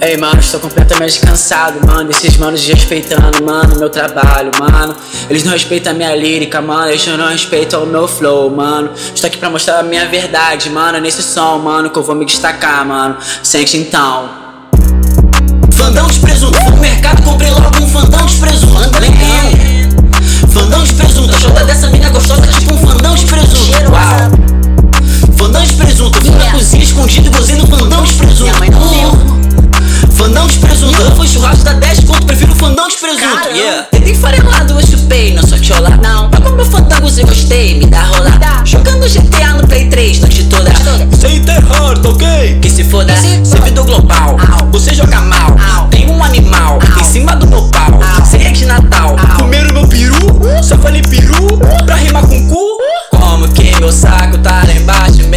Ei, mano, estou completamente cansado, mano, desses manos desrespeitando, mano, meu trabalho, mano. Eles não respeitam a minha lírica, mano, eles não respeitam o meu flow, mano. Estou aqui pra mostrar a minha verdade, mano, nesse som, mano, que eu vou me destacar, mano. Sente então. Fandão de presunto, fui no mercado, comprei logo um fandão de presunto. Fandão de presunto, a jota dessa mina gostosa, tipo um fandão de presunto. Uau. Fandão de presunto, eu fui na cozinha escondido e gozei no fandão de presunto. Fandão de presunto, eu fui churrasco da 10 conto, prefiro fandão de presunto. Tentei farelado, eu chupei, não sou tchola, não. Paga meu fandango se gostei, me dá rola. Jogando GTA no Play 3, noite toda. Sem ter hard, ok? Que se foda, servidor global. Você joga mal, tem um animal em cima do meu pau. Ceia de Natal, comeram meu peru, só falei peru pra rimar com cu. Como que meu saco tá lá embaixo?